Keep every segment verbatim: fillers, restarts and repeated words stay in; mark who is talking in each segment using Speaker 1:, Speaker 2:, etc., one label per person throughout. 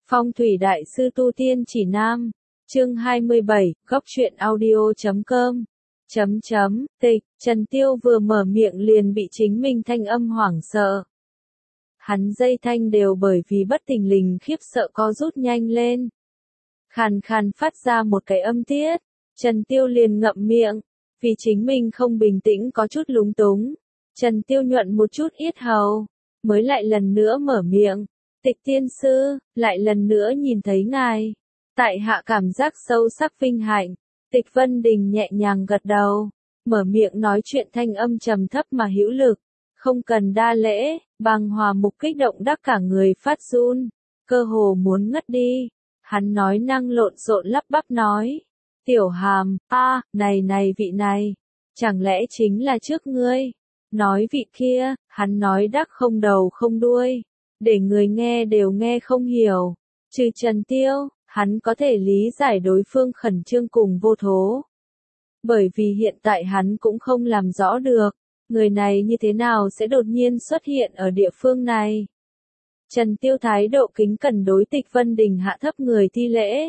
Speaker 1: Phong thủy đại sư tu tiên chỉ nam, chương hai mươi bảy, góc truyện audio chấm com. Chấm chấm, tịch, Trần Tiêu vừa mở miệng liền bị chính mình thanh âm hoảng sợ. Hắn dây thanh đều bởi vì bất thình lình khiếp sợ co rút nhanh lên. Khàn khàn phát ra một cái âm tiết, Trần Tiêu liền ngậm miệng, vì chính mình không bình tĩnh có chút lúng túng. Trần Tiêu nhuận một chút yết hầu, mới lại lần nữa mở miệng. Tịch tiên sư, lại lần nữa nhìn thấy ngài. Tại hạ cảm giác sâu sắc vinh hạnh. Tịch Vân Đình nhẹ nhàng gật đầu, mở miệng nói chuyện thanh âm trầm thấp mà hữu lực. Không cần đa lễ, Bàng Hòa Mục kích động đắc cả người phát run, cơ hồ muốn ngất đi. Hắn nói năng lộn xộn lắp bắp nói. Tiểu Hàm, a, này này vị này, chẳng lẽ chính là trước ngươi? Nói vị kia, hắn nói đắc không đầu không đuôi, để người nghe đều nghe không hiểu. Trừ Trần Tiêu, hắn có thể lý giải đối phương khẩn trương cùng vô thố. Bởi vì hiện tại hắn cũng không làm rõ được, người này như thế nào sẽ đột nhiên xuất hiện ở địa phương này. Trần Tiêu thái độ kính cẩn đối Tịch Vân Đình hạ thấp người thi lễ.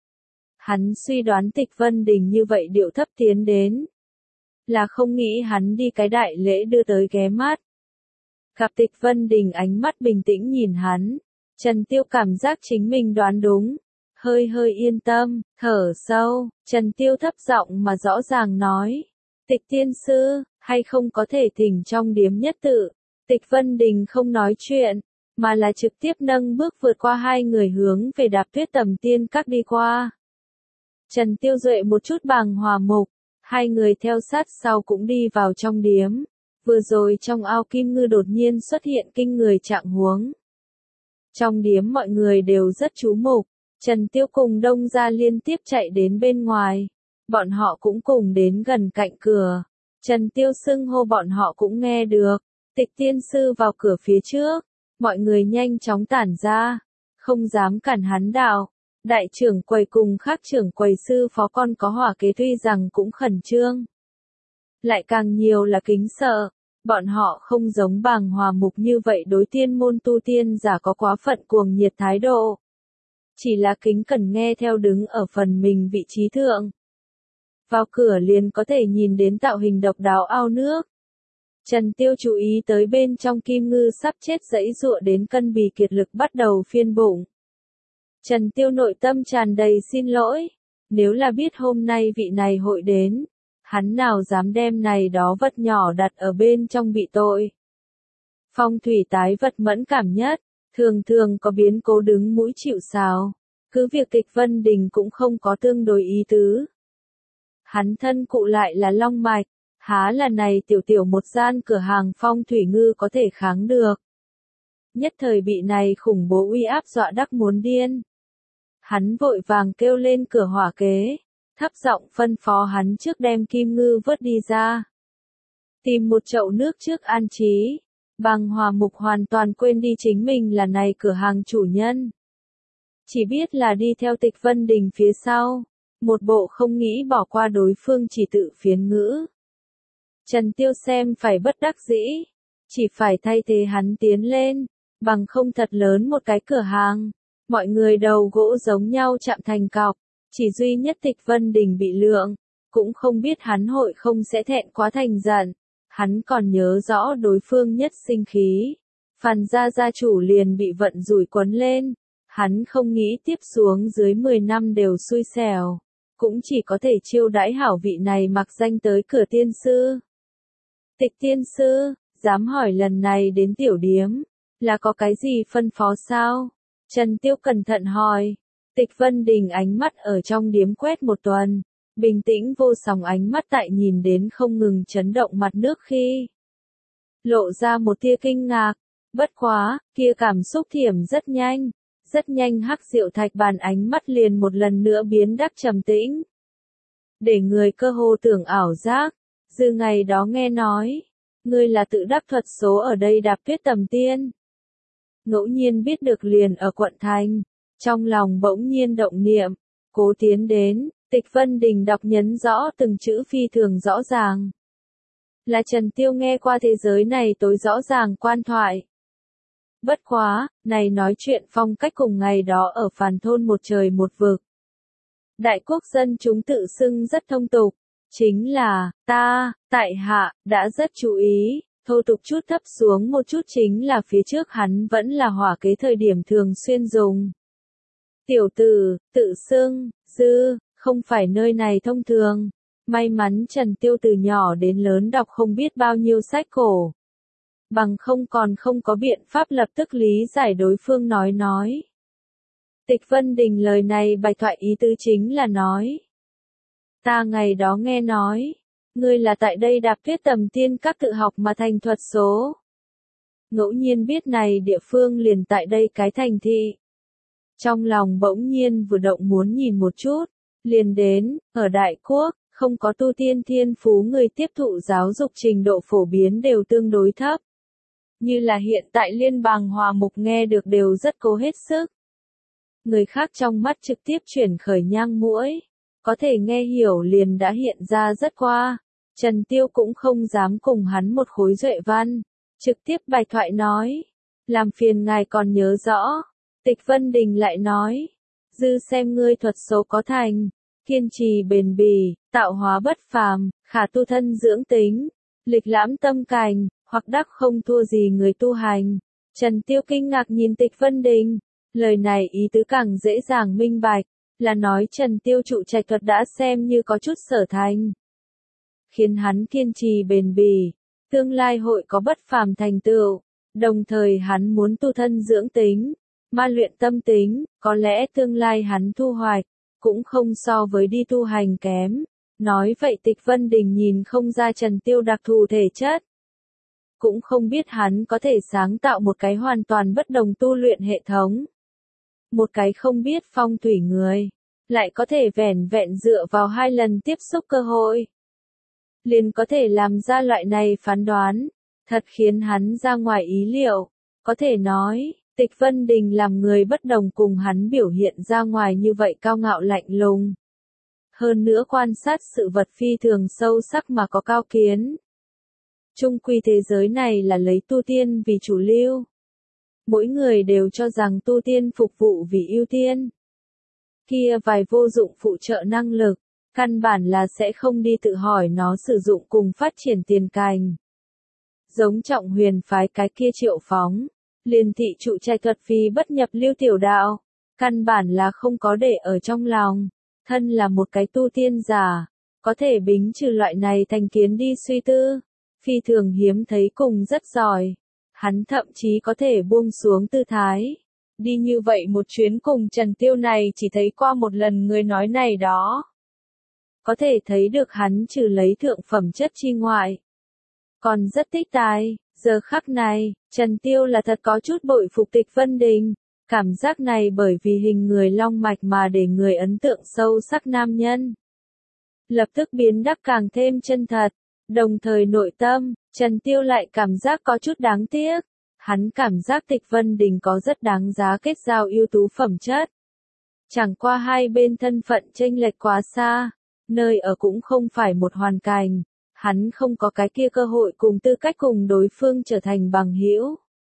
Speaker 1: Hắn suy đoán Tịch Vân Đình như vậy điệu thấp tiến đến, là không nghĩ hắn đi cái đại lễ đưa tới ghé mắt. Gặp Tịch Vân Đình ánh mắt bình tĩnh nhìn hắn, Trần Tiêu cảm giác chính mình đoán đúng, hơi hơi yên tâm, thở sâu, Trần Tiêu thấp giọng mà rõ ràng nói, Tịch tiên sư, hay không có thể thỉnh trong điếm nhất tự. Tịch Vân Đình không nói chuyện, mà là trực tiếp nâng bước vượt qua hai người hướng về Đạp Tuyết Tầm Tiên Các đi qua. Trần Tiêu duệ một chút Bàng Hòa Mục, hai người theo sát sau cũng đi vào trong điếm. Vừa rồi trong ao kim ngư đột nhiên xuất hiện kinh người trạng huống. Trong điếm mọi người đều rất chú mục, Trần Tiêu cùng Đông Gia liên tiếp chạy đến bên ngoài. Bọn họ cũng cùng đến gần cạnh cửa. Trần Tiêu xưng hô bọn họ cũng nghe được. Tịch tiên sư vào cửa phía trước, mọi người nhanh chóng tản ra, không dám cản hắn đạo. Đại trưởng quầy cùng khác trưởng quầy sư phó con có hỏa kế tuy rằng cũng khẩn trương, lại càng nhiều là kính sợ. Bọn họ không giống Bàng Hòa Mục như vậy đối tiên môn tu tiên giả có quá phận cuồng nhiệt thái độ. Chỉ là kính cẩn nghe theo đứng ở phần mình vị trí thượng. Vào cửa liền có thể nhìn đến tạo hình độc đáo ao nước. Trần Tiêu chú ý tới bên trong kim ngư sắp chết giãy giụa đến cân bì kiệt lực bắt đầu phiên bụng. Trần Tiêu nội tâm tràn đầy xin lỗi. Nếu là biết hôm nay vị này hội đến, hắn nào dám đem này đó vật nhỏ đặt ở bên trong bị tội. Phong thủy tái vật mẫn cảm nhất, thường thường có biến cố đứng mũi chịu sào. Cứ việc Tịch Vân Đình cũng không có tương đối ý tứ. Hắn thân cụ lại là long mạch, há là này tiểu tiểu một gian cửa hàng phong thủy ngư có thể kháng được. Nhất thời bị này khủng bố uy áp dọa đắc muốn điên. Hắn vội vàng kêu lên cửa hỏa kế, thấp giọng phân phó hắn trước đem kim ngư vớt đi ra. Tìm một chậu nước trước an trí. Bàng Hòa Mục hoàn toàn quên đi chính mình là này cửa hàng chủ nhân. Chỉ biết là đi theo Tịch Vân Đình phía sau, một bộ không nghĩ bỏ qua đối phương chỉ tự phiến ngữ. Trần Tiêu xem phải bất đắc dĩ, chỉ phải thay thế hắn tiến lên, bằng không thật lớn một cái cửa hàng. Mọi người đầu gỗ giống nhau chạm thành cọc, chỉ duy nhất Tịch Vân Đình bị lượng, cũng không biết hắn hội không sẽ thẹn quá thành giận. Hắn còn nhớ rõ đối phương nhất sinh khí, Phan gia gia chủ liền bị vận rủi quấn lên, hắn không nghĩ tiếp xuống dưới mười năm đều xui xẻo, cũng chỉ có thể chiêu đãi hảo vị này mặc danh tới cửa tiên sư. Tịch tiên sư, dám hỏi lần này đến tiểu điếm, là có cái gì phân phó sao? Trần Tiêu cẩn thận hỏi. Tịch Vân Đình ánh mắt ở trong điếm quét một tuần, bình tĩnh vô song ánh mắt tại nhìn đến không ngừng chấn động mặt nước khi lộ ra một tia kinh ngạc. Bất quá, kia cảm xúc thiểm rất nhanh, rất nhanh hắc diệu thạch bàn ánh mắt liền một lần nữa biến đắc trầm tĩnh. Để người cơ hồ tưởng ảo giác, dư ngày đó nghe nói, ngươi là tự đắc thuật số ở đây Đạp Tuyết Tầm Tiên. Ngẫu nhiên biết được liền ở quận thành, trong lòng bỗng nhiên động niệm, cố tiến đến. Tịch Vân Đình đọc nhấn rõ từng chữ phi thường rõ ràng. Là Trần Tiêu nghe qua thế giới này tối rõ ràng quan thoại. Bất quá, này nói chuyện phong cách cùng ngày đó ở Phàn Thôn một trời một vực. Đại quốc dân chúng tự xưng rất thông tục, chính là, ta, tại hạ, đã rất chú ý, thô tục chút thấp xuống một chút chính là phía trước hắn vẫn là hỏa kế thời điểm thường xuyên dùng. Tiểu tử, tự xưng, dư, không phải nơi này thông thường. May mắn Trần Tiêu từ nhỏ đến lớn đọc không biết bao nhiêu sách cổ. Bằng không còn không có biện pháp lập tức lý giải đối phương nói nói. Tịch Vân Đình lời này bài thoại ý tứ chính là nói. Ta ngày đó nghe nói, ngươi là tại đây đạp tuyết tầm tiên các tự học mà thành thuật số. Ngẫu nhiên biết này địa phương liền tại đây cái thành thị. Trong lòng bỗng nhiên vừa động muốn nhìn một chút, liền đến, ở Đại Quốc, không có tu tiên thiên phú người tiếp thụ giáo dục trình độ phổ biến đều tương đối thấp. Như là hiện tại Liên bang Hòa Mục nghe được đều rất cố hết sức. Người khác trong mắt trực tiếp chuyển khởi nhang mũi, có thể nghe hiểu liền đã hiện ra rất qua. Trần Tiêu cũng không dám cùng hắn một khối duệ văn, trực tiếp bài thoại nói, làm phiền ngài còn nhớ rõ. Tịch Vân Đình lại nói, dư xem ngươi thuật số có thành, kiên trì bền bỉ, tạo hóa bất phàm, khả tu thân dưỡng tính, lịch lãm tâm cành, hoặc đắc không thua gì người tu hành. Trần Tiêu kinh ngạc nhìn Tịch Vân Đình, lời này ý tứ càng dễ dàng minh bạch, là nói Trần Tiêu trụ trạch thuật đã xem như có chút sở thành. Khiến hắn kiên trì bền bỉ, tương lai hội có bất phàm thành tựu, đồng thời hắn muốn tu thân dưỡng tính, ma luyện tâm tính, có lẽ tương lai hắn thu hoạch, cũng không so với đi tu hành kém. Nói vậy Tịch Vân Đình nhìn không ra Trần Tiêu đặc thù thể chất. Cũng không biết hắn có thể sáng tạo một cái hoàn toàn bất đồng tu luyện hệ thống. Một cái không biết phong thủy người, lại có thể vẻn vẹn dựa vào hai lần tiếp xúc cơ hội. Liền có thể làm ra loại này phán đoán, thật khiến hắn ra ngoài ý liệu. Có thể nói, Tịch Vân Đình làm người bất đồng cùng hắn biểu hiện ra ngoài như vậy cao ngạo lạnh lùng. Hơn nữa quan sát sự vật phi thường sâu sắc mà có cao kiến. Chung quy thế giới này là lấy tu tiên vì chủ lưu. Mỗi người đều cho rằng tu tiên phục vụ vì ưu tiên. Kia vài vô dụng phụ trợ năng lực, căn bản là sẽ không đi tự hỏi nó sử dụng cùng phát triển tiền cành. Giống Trọng Huyền phái cái kia Triệu Phóng, liền thị trụ trạch thuật vì bất nhập lưu tiểu đạo, căn bản là không có để ở trong lòng. Thân là một cái tu tiên giả, có thể bính trừ loại này thành kiến đi suy tư, phi thường hiếm thấy cùng rất giỏi. Hắn thậm chí có thể buông xuống tư thái. Đi như vậy một chuyến cùng Trần Tiêu này chỉ thấy qua một lần người nói này đó. Có thể thấy được hắn trừ lấy thượng phẩm chất chi ngoại. Còn rất tích tài, giờ khắc này, Trần Tiêu là thật có chút bội phục Tịch Vân Đình. Cảm giác này bởi vì hình người long mạch mà để người ấn tượng sâu sắc nam nhân. Lập tức biến đắc càng thêm chân thật, đồng thời nội tâm, Trần Tiêu lại cảm giác có chút đáng tiếc. Hắn cảm giác Tịch Vân Đình có rất đáng giá kết giao ưu tú phẩm chất. Chẳng qua hai bên thân phận chênh lệch quá xa, nơi ở cũng không phải một hoàn cảnh, hắn không có cái kia cơ hội cùng tư cách cùng đối phương trở thành bằng hữu.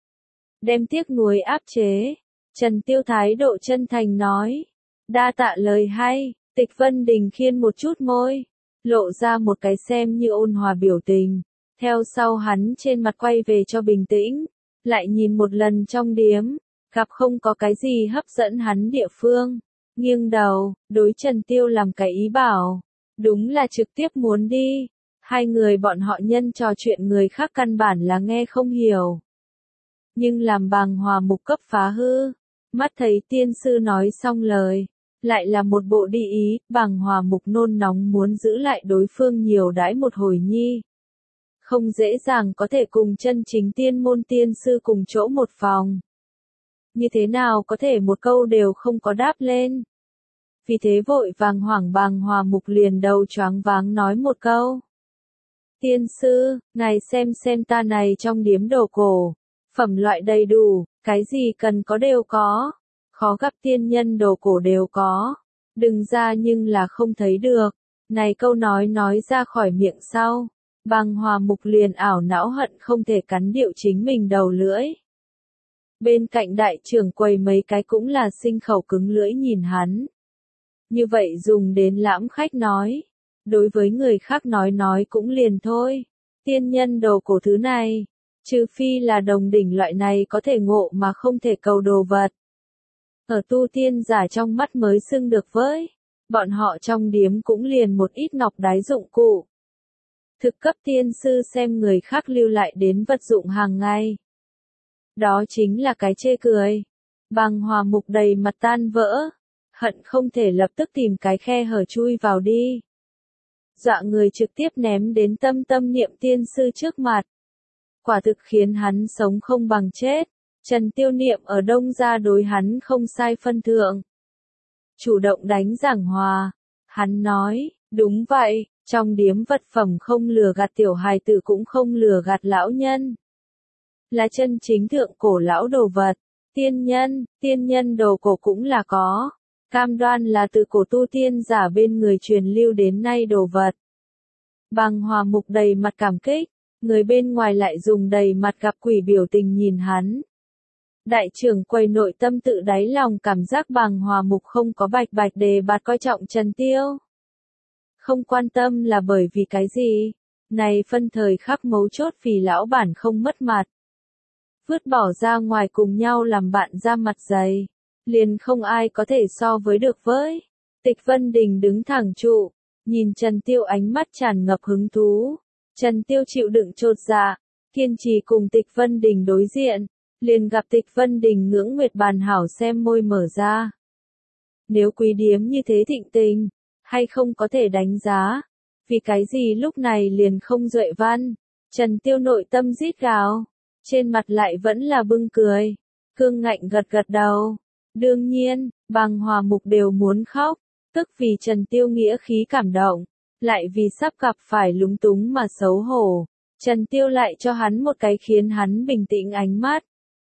Speaker 1: Đem tiếc nuối áp chế, Trần Tiêu thái độ chân thành nói, đa tạ lời hay. Tịch Vân Đình khiên một chút môi, lộ ra một cái xem như ôn hòa biểu tình, theo sau hắn trên mặt quay về cho bình tĩnh, lại nhìn một lần trong điếm, gặp không có cái gì hấp dẫn hắn địa phương, nghiêng đầu, đối Trần Tiêu làm cái ý bảo, đúng là trực tiếp muốn đi. Hai người bọn họ nhân trò chuyện người khác căn bản là nghe không hiểu. Nhưng làm Bàng Hòa Mục cấp phá hư, mắt thấy tiên sư nói xong lời, lại là một bộ đi ý, Bàng Hòa Mục nôn nóng muốn giữ lại đối phương nhiều đãi một hồi nhi. Không dễ dàng có thể cùng chân chính tiên môn tiên sư cùng chỗ một phòng. Như thế nào có thể một câu đều không có đáp lên. Vì thế vội vàng hoảng Bàng Hòa Mục liền đầu choáng váng nói một câu. Tiên sư, ngài xem xem ta này trong điếm đồ cổ, phẩm loại đầy đủ, cái gì cần có đều có, khó gặp tiên nhân đồ cổ đều có, đừng ra nhưng là không thấy được. Này câu nói nói ra khỏi miệng sau, Bàng Hòa Mục liền ảo não hận không thể cắn điệu chính mình đầu lưỡi. Bên cạnh đại trưởng quầy mấy cái cũng là sinh khẩu cứng lưỡi nhìn hắn. Như vậy dùng đến lãm khách nói. Đối với người khác nói nói cũng liền thôi. Tiên nhân đồ cổ thứ này. Trừ phi là đồng đỉnh loại này có thể ngộ mà không thể cầu đồ vật. Ở tu tiên giả trong mắt mới xưng được với. Bọn họ trong điếm cũng liền một ít ngọc đái dụng cụ. Thực cấp tiên sư xem người khác lưu lại đến vật dụng hàng ngày. Đó chính là cái chê cười. Bàng Hòa Mục đầy mặt tan vỡ. Hận không thể lập tức tìm cái khe hở chui vào đi. Dọa người trực tiếp ném đến tâm tâm niệm tiên sư trước mặt. Quả thực khiến hắn sống không bằng chết. Trần Tiêu Niệm ở Đông gia đối hắn không sai phân thượng. Chủ động đánh giảng hòa. Hắn nói, đúng vậy, trong điếm vật phẩm không lừa gạt tiểu hài tử cũng không lừa gạt lão nhân. Là chân chính thượng cổ lão đồ vật. Tiên nhân, tiên nhân đồ cổ cũng là có. Cam đoan là từ cổ tu tiên giả bên người truyền lưu đến nay đồ vật. Bàng Hòa Mục đầy mặt cảm kích. Người bên ngoài lại dùng đầy mặt gặp quỷ biểu tình nhìn hắn. Đại trưởng quầy nội tâm tự đáy lòng cảm giác Bàng Hòa Mục không có bạch bạch đề bạt coi trọng Trần Tiêu. Không quan tâm là bởi vì cái gì. Này phân thời khắc mấu chốt vì lão bản không mất mặt. Vứt bỏ ra ngoài cùng nhau làm bạn ra mặt dày. Liền không ai có thể so với được với. Tịch Vân Đình đứng thẳng trụ. Nhìn Trần Tiêu ánh mắt tràn ngập hứng thú. Trần Tiêu chịu đựng chột dạ. Kiên trì cùng Tịch Vân Đình đối diện. Liền gặp Tịch Vân Đình ngưỡng nguyệt bàn hảo xem môi mở ra. Nếu quý điếm như thế thịnh tình. Hay không có thể đánh giá. Vì cái gì lúc này liền không duệ văn. Trần Tiêu nội tâm rít gào. Trên mặt lại vẫn là bưng cười. Cương ngạnh gật gật đầu. Đương nhiên, Bàng Hòa Mục đều muốn khóc. Tức vì Trần Tiêu nghĩa khí cảm động. Lại vì sắp gặp phải lúng túng mà xấu hổ. Trần Tiêu lại cho hắn một cái khiến hắn bình tĩnh ánh mắt.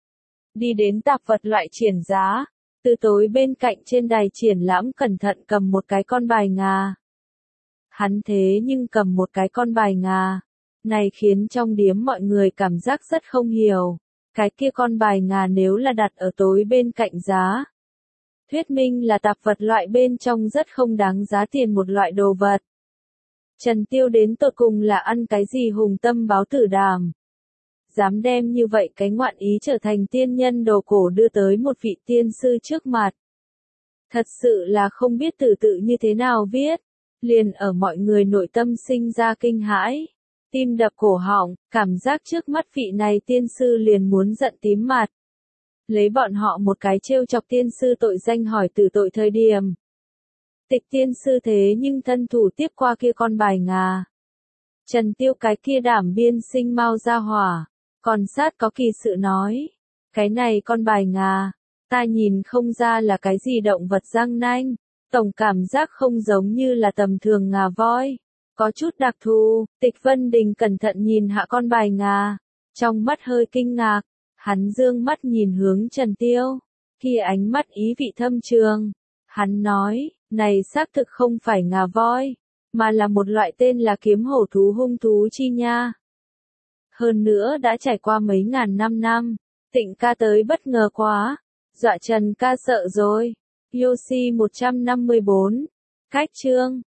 Speaker 1: Đi đến tạp vật loại triển giá. Từ tối bên cạnh trên đài triển lãm cẩn thận cầm một cái con bài ngà. Hắn thế nhưng cầm một cái con bài ngà. Này khiến trong điếm mọi người cảm giác rất không hiểu. Cái kia con bài ngà nếu là đặt ở tối bên cạnh giá. Thuyết minh là tạp vật loại bên trong rất không đáng giá tiền một loại đồ vật. Trần Tiêu đến tột cùng là ăn cái gì hùng tâm báo tử đàm. Dám đem như vậy cái ngoạn ý trở thành tiên nhân đồ cổ đưa tới một vị tiên sư trước mặt. Thật sự là không biết từ tự như thế nào viết. Liền ở mọi người nội tâm sinh ra kinh hãi. Tim đập cổ họng, cảm giác trước mắt vị này tiên sư liền muốn giận tím mặt. Lấy bọn họ một cái trêu chọc tiên sư tội danh hỏi từ tội thời điểm. Tịch tiên sư thế nhưng thân thủ tiếp qua kia con bài ngà. Trần Tiêu cái kia đảm biên sinh mau ra hỏa. Còn sát có kỳ sự nói. Cái này con bài ngà. Ta nhìn không ra là cái gì động vật răng nanh. Tổng cảm giác không giống như là tầm thường ngà voi. Có chút đặc thù. Tịch Vân Đình cẩn thận nhìn hạ con bài ngà. Trong mắt hơi kinh ngạc. Hắn dương mắt nhìn hướng Trần Tiêu. Kia ánh mắt ý vị thâm trường. Hắn nói, này xác thực không phải ngà voi. Mà là một loại tên là kiếm hổ thú hung thú chi nha. Hơn nữa đã trải qua mấy ngàn năm năm. Tịnh ca tới bất ngờ quá. Dọa Trần ca sợ rồi. Yoshi một trăm năm mươi bốn. Cách chương.